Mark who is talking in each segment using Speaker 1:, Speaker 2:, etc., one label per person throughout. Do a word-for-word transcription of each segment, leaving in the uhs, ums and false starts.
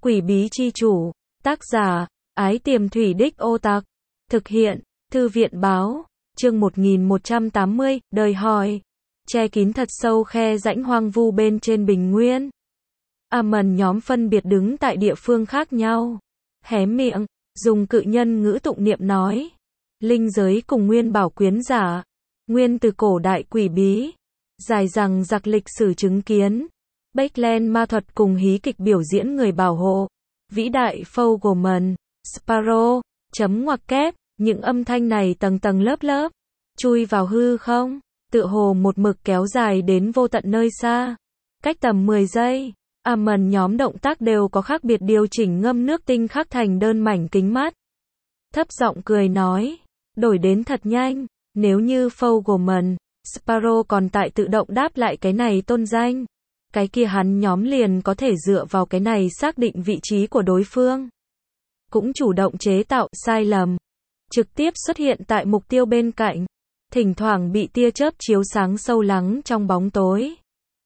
Speaker 1: Quỷ bí chi chủ, tác giả, Ái Tiềm Thủy Đích Ô Tặc, thực hiện, Thư viện báo, chương một nghìn một trăm tám mươi, đời hỏi, che kín thật sâu khe rãnh hoang vu bên trên bình nguyên. Amon nhóm phân biệt đứng tại địa phương khác nhau, hé miệng, dùng cự nhân ngữ tụng niệm nói, linh giới cùng nguyên bảo quyến giả, nguyên từ cổ đại quỷ bí, dài rằng giặc lịch sử chứng kiến, Backland ma thuật cùng hí kịch biểu diễn người bảo hộ, vĩ đại Fogelman, Sparrow, chấm ngoặc kép, những âm thanh này tầng tầng lớp lớp, chui vào hư không, tựa hồ một mực kéo dài đến vô tận nơi xa, cách tầm mười giây, Amon nhóm động tác đều có khác biệt điều chỉnh ngâm nước tinh khắc thành đơn mảnh kính mắt. Thấp giọng cười nói, đổi đến thật nhanh, nếu như Fogelman, Sparrow còn tại tự động đáp lại cái này tôn danh, cái kia hắn nhóm liền có thể dựa vào cái này xác định vị trí của đối phương. Cũng chủ động chế tạo sai lầm, trực tiếp xuất hiện tại mục tiêu bên cạnh, thỉnh thoảng bị tia chớp chiếu sáng sâu lắng trong bóng tối.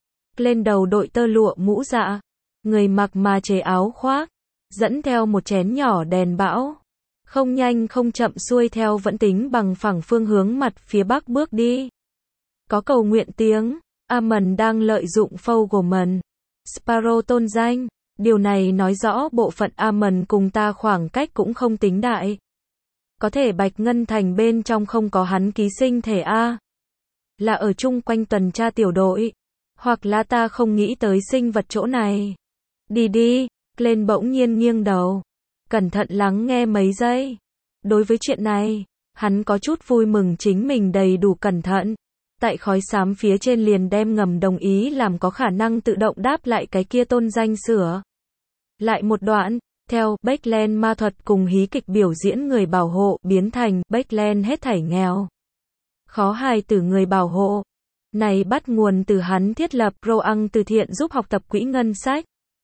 Speaker 1: Lên đầu đội tơ lụa mũ dạ, người mặc mà chế áo khoác, dẫn theo một chén nhỏ đèn bão, không nhanh không chậm xuôi theo vẫn tính bằng phẳng phương hướng mặt phía bắc bước đi. Có cầu nguyện tiếng, Amon đang lợi dụng Fogelman, Sparrow tôn danh, điều này nói rõ bộ phận Amon cùng ta khoảng cách cũng không tính đại. Có thể Bạch Ngân Thành bên trong không có hắn ký sinh thể A. Là ở chung quanh tuần tra tiểu đội. Hoặc là ta không nghĩ tới sinh vật chỗ này. Đi đi, lên bỗng nhiên nghiêng đầu. Cẩn thận lắng nghe mấy giây. Đối với chuyện này, hắn có chút vui mừng chính mình đầy đủ cẩn thận. Tại khói xám phía trên liền đem ngầm đồng ý làm có khả năng tự động đáp lại cái kia tôn danh sửa. Lại một đoạn, theo Backland ma thuật cùng hí kịch biểu diễn người bảo hộ biến thành Backland hết thảy nghèo. Khó hài từ người bảo hộ. Này bắt nguồn từ hắn thiết lập Roang từ thiện giúp học tập quỹ ngân sách.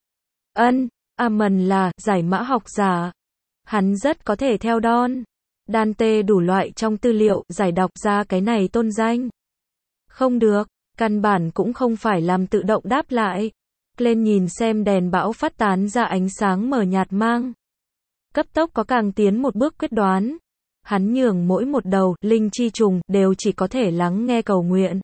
Speaker 1: Ân, Amon là giải mã học giả. Hắn rất có thể theo Don Dante đủ loại trong tư liệu giải đọc ra cái này tôn danh. Không được, căn bản cũng không phải làm tự động đáp lại. Lên nhìn xem đèn bão phát tán ra ánh sáng mờ nhạt mang. Cấp tốc có càng tiến một bước quyết đoán. Hắn nhường mỗi một đầu linh chi trùng đều chỉ có thể lắng nghe cầu nguyện.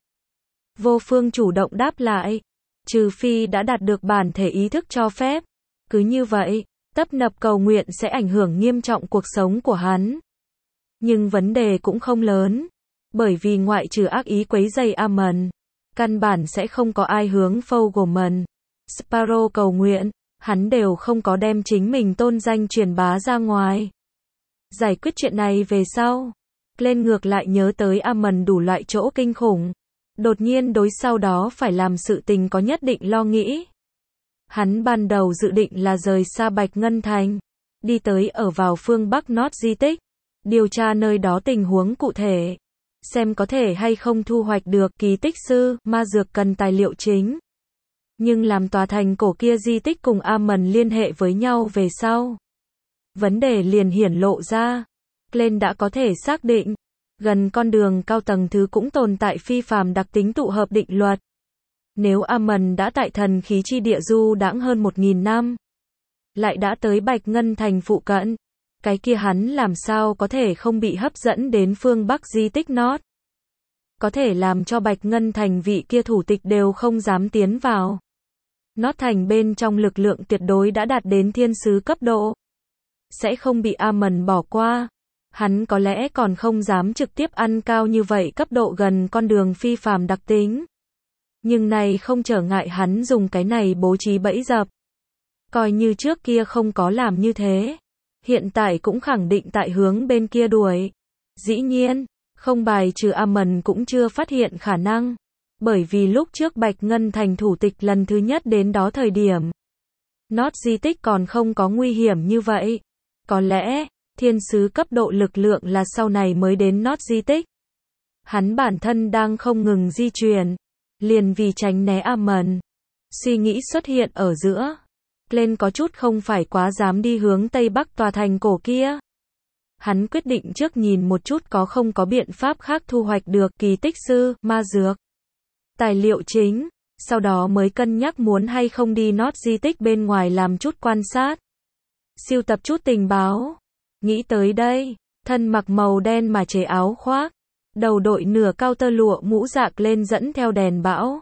Speaker 1: Vô phương chủ động đáp lại. Trừ phi đã đạt được bản thể ý thức cho phép. Cứ như vậy, tấp nập cầu nguyện sẽ ảnh hưởng nghiêm trọng cuộc sống của hắn. Nhưng vấn đề cũng không lớn. Bởi vì ngoại trừ ác ý quấy rầy Amon, căn bản sẽ không có ai hướng Fogelman, Sparrow cầu nguyện, hắn đều không có đem chính mình tôn danh truyền bá ra ngoài. Giải quyết chuyện này về sau, lên ngược lại nhớ tới Amon đủ loại chỗ kinh khủng. Đột nhiên đối sau đó phải làm sự tình có nhất định lo nghĩ. Hắn ban đầu dự định là rời xa Bạch Ngân Thành, đi tới ở vào phương Bắc Nót di tích, điều tra nơi đó tình huống cụ thể. Xem có thể hay không thu hoạch được kỳ tích sư, ma dược cần tài liệu chính. Nhưng làm tòa thành cổ kia di tích cùng Amon liên hệ với nhau về sau. Vấn đề liền hiển lộ ra. Glenn đã có thể xác định. Gần con đường cao tầng thứ cũng tồn tại phi phàm đặc tính tụ hợp định luật. Nếu Amon đã tại thần khí chi địa du đãng hơn một nghìn năm. Lại đã tới Bạch Ngân Thành phụ cận. Cái kia hắn làm sao có thể không bị hấp dẫn đến phương Bắc di tích Nót. Có thể làm cho Bạch Ngân Thành vị kia thủ tịch đều không dám tiến vào. Nót thành bên trong lực lượng tuyệt đối đã đạt đến thiên sứ cấp độ. Sẽ không bị Amon bỏ qua. Hắn có lẽ còn không dám trực tiếp ăn cao như vậy cấp độ gần con đường phi phàm đặc tính. Nhưng này không trở ngại hắn dùng cái này bố trí bẫy dập. Coi như trước kia không có làm như thế. Hiện tại cũng khẳng định tại hướng bên kia đuổi. Dĩ nhiên, không bài trừ Amon cũng chưa phát hiện khả năng. Bởi vì lúc trước Bạch Ngân Thành thủ tịch lần thứ nhất đến đó thời điểm. Nót di tích còn không có nguy hiểm như vậy. Có lẽ, thiên sứ cấp độ lực lượng là sau này mới đến Nót di tích. Hắn bản thân đang không ngừng di chuyển. Liền vì tránh né Amon. Suy nghĩ xuất hiện ở giữa. Lên có chút không phải quá dám đi hướng Tây Bắc tòa thành cổ kia. Hắn quyết định trước nhìn một chút có không có biện pháp khác thu hoạch được kỳ tích sư, ma dược. Tài liệu chính, sau đó mới cân nhắc muốn hay không đi nót di tích bên ngoài làm chút quan sát, sưu tập chút tình báo. Nghĩ tới đây, thân mặc màu đen mà chế áo khoác, đầu đội nửa cao tơ lụa mũ rạc lên dẫn theo đèn bão.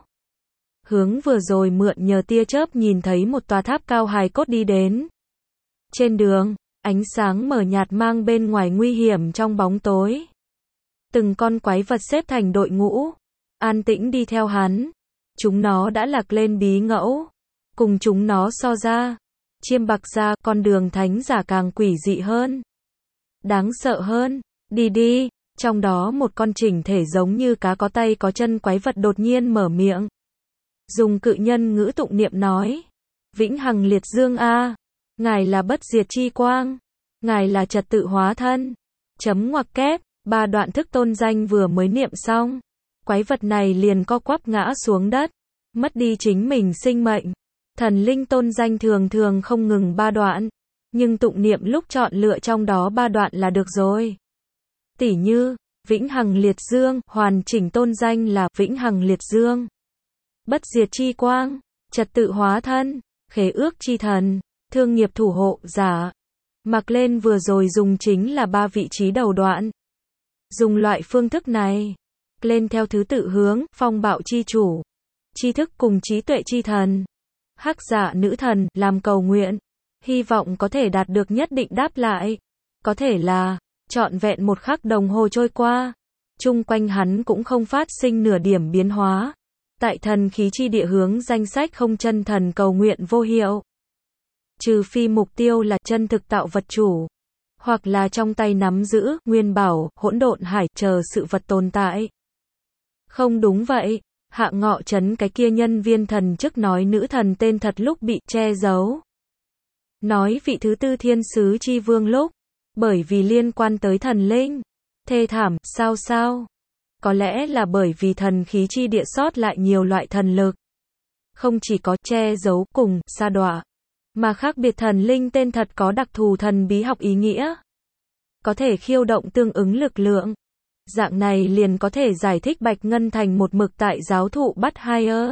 Speaker 1: Hướng vừa rồi mượn nhờ tia chớp nhìn thấy một tòa tháp cao hài cốt đi đến. Trên đường, ánh sáng mờ nhạt mang bên ngoài nguy hiểm trong bóng tối. Từng con quái vật xếp thành đội ngũ, an tĩnh đi theo hắn. Chúng nó đã lạc lên bí ngẫu. Cùng chúng nó so ra, chiêm bạc ra, con đường thánh giả càng quỷ dị hơn. Đáng sợ hơn. Đi đi, trong đó một con chỉnh thể giống như cá có tay có chân quái vật đột nhiên mở miệng. Dùng cự nhân ngữ tụng niệm nói. Vĩnh hằng liệt dương a, ngài là bất diệt chi quang, ngài là trật tự hóa thân. Chấm ngoặc kép, ba đoạn thức tôn danh vừa mới niệm xong, quái vật này liền co quắp ngã xuống đất, mất đi chính mình sinh mệnh. Thần linh tôn danh thường thường không ngừng ba đoạn, nhưng tụng niệm lúc chọn lựa trong đó ba đoạn là được rồi. Tỉ như, vĩnh hằng liệt dương, hoàn chỉnh tôn danh là vĩnh hằng liệt dương. Bất diệt chi quang, trật tự hóa thân, khế ước chi thần, thương nghiệp thủ hộ giả. Mặc lên vừa rồi dùng chính là ba vị trí đầu đoạn. Dùng loại phương thức này, lên theo thứ tự hướng, phong bạo chi chủ, tri thức cùng trí tuệ chi thần, hắc dạ nữ thần, làm cầu nguyện, hy vọng có thể đạt được nhất định đáp lại. Có thể là, trọn vẹn một khắc đồng hồ trôi qua, chung quanh hắn cũng không phát sinh nửa điểm biến hóa. Tại thần khí chi địa hướng danh sách không chân thần cầu nguyện vô hiệu. Trừ phi mục tiêu là chân thực tạo vật chủ, hoặc là trong tay nắm giữ, nguyên bảo, hỗn độn hải, chờ sự vật tồn tại. Không đúng vậy, Hạ Ngọ Trấn cái kia nhân viên thần chức nói nữ thần tên thật lúc bị che giấu. Nói vị thứ tư thiên sứ chi vương lúc, bởi vì liên quan tới thần linh. Thê thảm, sao sao? Có lẽ là bởi vì thần khí chi địa sót lại nhiều loại thần lực. Không chỉ có che giấu cùng sa đọa, mà khác biệt thần linh tên thật có đặc thù thần bí học ý nghĩa. Có thể khiêu động tương ứng lực lượng. Dạng này liền có thể giải thích Bạch Ngân Thành một mực tại giáo thụ bắt Hire.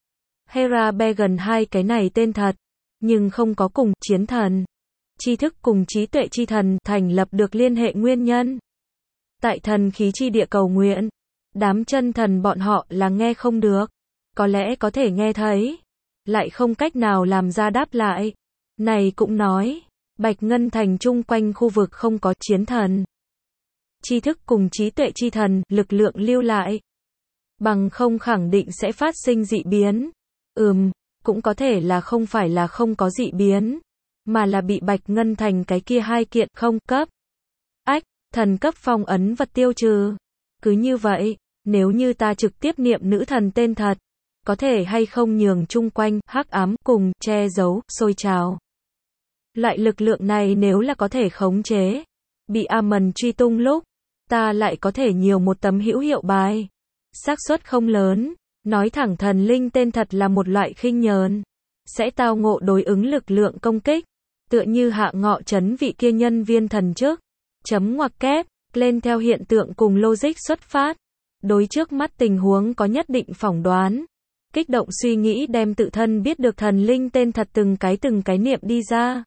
Speaker 1: Hera Began hai cái này tên thật, nhưng không có cùng chiến thần. Tri thức cùng trí tuệ chi thần thành lập được liên hệ nguyên nhân. Tại thần khí chi địa cầu nguyện, đám chân thần bọn họ là nghe không được. Có lẽ có thể nghe thấy, lại không cách nào làm ra đáp lại. Này cũng nói, Bạch Ngân Thành chung quanh khu vực không có chiến thần. Tri thức cùng trí tuệ chi thần, lực lượng lưu lại. Bằng không khẳng định sẽ phát sinh dị biến. Ừm, cũng có thể là không phải là không có dị biến, mà là bị Bạch Ngân Thành cái kia hai kiện không cấp. Ách, thần cấp phong ấn vật tiêu trừ. Cứ như vậy, nếu như ta trực tiếp niệm nữ thần tên thật, có thể hay không nhường chung quanh, hắc ám, cùng, che giấu, sôi trào. Loại lực lượng này nếu là có thể khống chế, bị Amon truy tung lúc, ta lại có thể nhiều một tấm hữu hiệu bài. Xác suất không lớn, nói thẳng thần linh tên thật là một loại khinh nhờn, sẽ tao ngộ đối ứng lực lượng công kích, tựa như Hạ Ngọ Trấn vị kia nhân viên thần chức. Chấm ngoặc kép, lên theo hiện tượng cùng logic xuất phát, đối trước mắt tình huống có nhất định phỏng đoán, kích động suy nghĩ đem tự thân biết được thần linh tên thật từng cái từng cái niệm đi ra,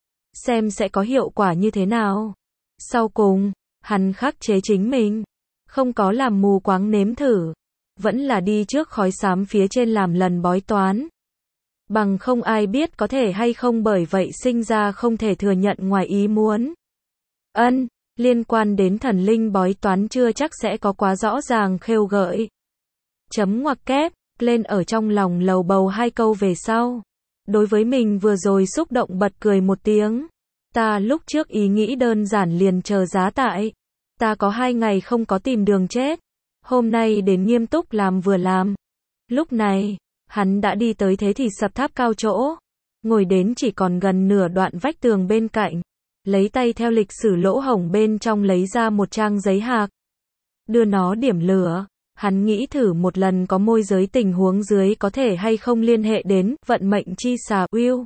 Speaker 1: xem sẽ có hiệu quả như thế nào. Sau cùng, hắn khắc chế chính mình, không có làm mù quáng nếm thử, vẫn là đi trước khói xám phía trên làm lần bói toán. Bằng không ai biết có thể hay không bởi vậy sinh ra không thể thừa nhận ngoài ý muốn. Ân, liên quan đến thần linh bói toán chưa chắc sẽ có quá rõ ràng khêu gợi. Chấm ngoặc kép, lên ở trong lòng lầu bầu hai câu về sau. Đối với mình vừa rồi xúc động bật cười một tiếng. Ta lúc trước ý nghĩ đơn giản liền chờ giá tại. Ta có hai ngày không có tìm đường chết. Hôm nay đến nghiêm túc làm vừa làm. Lúc này, hắn đã đi tới thế thì sập tháp cao chỗ. Ngồi đến chỉ còn gần nửa đoạn vách tường bên cạnh. Lấy tay theo lịch sử lỗ hổng bên trong lấy ra một trang giấy hạc. Đưa nó điểm lửa. Hắn nghĩ thử một lần có môi giới tình huống dưới có thể hay không liên hệ đến vận mệnh chi xà Will.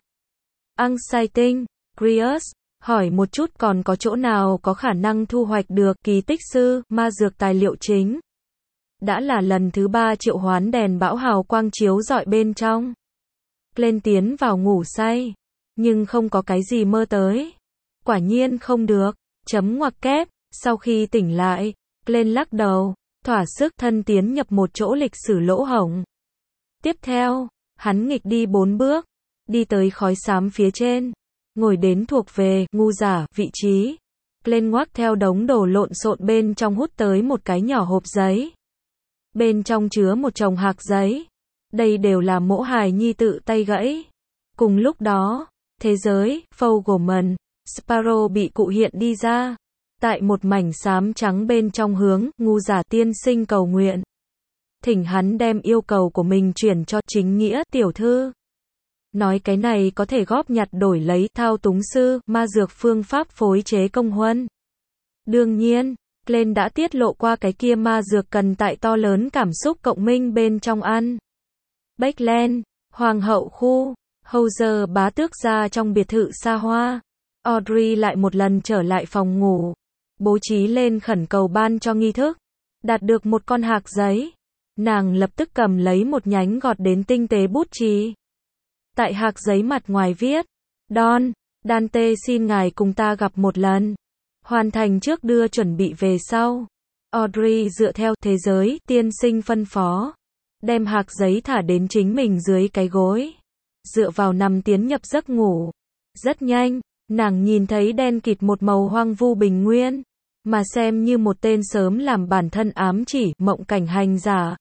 Speaker 1: Unsighting, Grius, hỏi một chút còn có chỗ nào có khả năng thu hoạch được kỳ tích sư, ma dược tài liệu chính. Đã là lần thứ ba triệu hoán đèn bão hào quang chiếu rọi bên trong. Glenn tiến vào ngủ say, nhưng không có cái gì mơ tới. Quả nhiên không được, chấm ngoặc kép, sau khi tỉnh lại, Glenn lắc đầu, thỏa sức thân tiến nhập một chỗ lịch sử lỗ hổng. Tiếp theo, hắn nghịch đi bốn bước, đi tới khói xám phía trên, ngồi đến thuộc về ngu giả vị trí. Glenn ngoác theo đống đồ lộn xộn bên trong hút tới một cái nhỏ hộp giấy. Bên trong chứa một chồng hạc giấy. Đây đều là mỗ hài nhi tự tay gãy. Cùng lúc đó, thế giới, Fogelman, Sparrow bị cụ hiện đi ra. Tại một mảnh xám trắng bên trong hướng, ngu giả tiên sinh cầu nguyện. Thỉnh hắn đem yêu cầu của mình chuyển cho chính nghĩa tiểu thư. Nói cái này có thể góp nhặt đổi lấy thao túng sư, ma dược phương pháp phối chế công huân. Đương nhiên, Glenn đã tiết lộ qua cái kia ma dược cần tại to lớn cảm xúc cộng minh bên trong ăn. Backland, Hoàng hậu khu, Hauser bá tước gia trong biệt thự xa hoa. Audrey lại một lần trở lại phòng ngủ, bố trí lên khẩn cầu ban cho nghi thức. Đạt được một con hạc giấy, nàng lập tức cầm lấy một nhánh gọt đến tinh tế bút chì. Tại hạc giấy mặt ngoài viết, Don, Dante xin ngài cùng ta gặp một lần. Hoàn thành trước đưa chuẩn bị về sau. Audrey dựa theo thế giới tiên sinh phân phó, đem hạc giấy thả đến chính mình dưới cái gối. Dựa vào nằm tiến nhập giấc ngủ. Rất nhanh, nàng nhìn thấy đen kịt một màu hoang vu bình nguyên, mà xem như một tên sớm làm bản thân ám chỉ, mộng cảnh hành giả.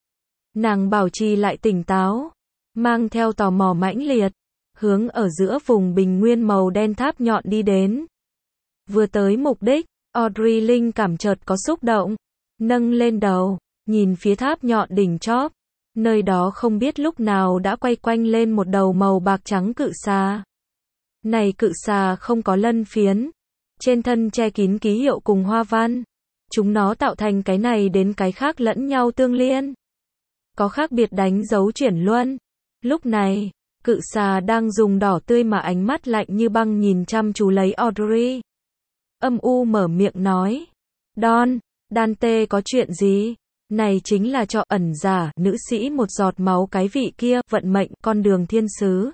Speaker 1: Nàng bảo trì lại tỉnh táo, mang theo tò mò mãnh liệt, hướng ở giữa vùng bình nguyên màu đen tháp nhọn đi đến. Vừa tới mục đích, Audrey linh cảm chợt có xúc động, nâng lên đầu, nhìn phía tháp nhọn đỉnh chóp, nơi đó không biết lúc nào đã quay quanh lên một đầu màu bạc trắng cự xà. Này cự xà không có lân phiến, trên thân che kín ký hiệu cùng hoa văn, chúng nó tạo thành cái này đến cái khác lẫn nhau tương liên. Có khác biệt đánh dấu chuyển luân. Lúc này, cự xà đang dùng đỏ tươi mà ánh mắt lạnh như băng nhìn chăm chú lấy Audrey. Âm u mở miệng nói, Don, Dante có chuyện gì? Này chính là cho ẩn giả, nữ sĩ một giọt máu cái vị kia, vận mệnh, con đường thiên sứ.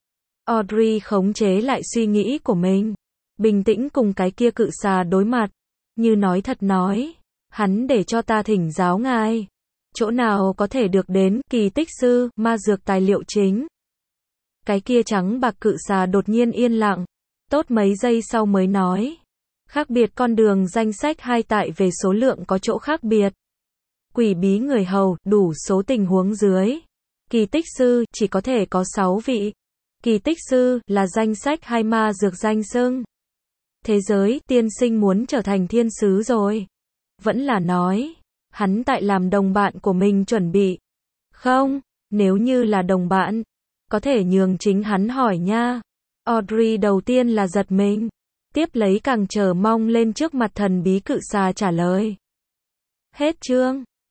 Speaker 1: Audrey khống chế lại suy nghĩ của mình, bình tĩnh cùng cái kia cự xà đối mặt, như nói thật nói, hắn để cho ta thỉnh giáo ngài. Chỗ nào có thể được đến, kỳ tích sư, ma dược tài liệu chính. Cái kia trắng bạc cự xà đột nhiên yên lặng, tốt mấy giây sau mới nói. Khác biệt con đường danh sách hai tại về số lượng có chỗ khác biệt. Quỷ bí người hầu, đủ số tình huống dưới. Kỳ tích sư, chỉ có thể có sáu vị. Kỳ tích sư, là danh sách hai ma dược danh xưng. Thế giới, tiên sinh muốn trở thành thiên sứ rồi. Vẫn là nói, hắn tại làm đồng bạn của mình chuẩn bị. Không, nếu như là đồng bạn, có thể nhường chính hắn hỏi nha. Audrey đầu tiên là giật mình, tiếp lấy càng chờ mong lên trước mặt thần bí cự xà trả lời. Hết chương.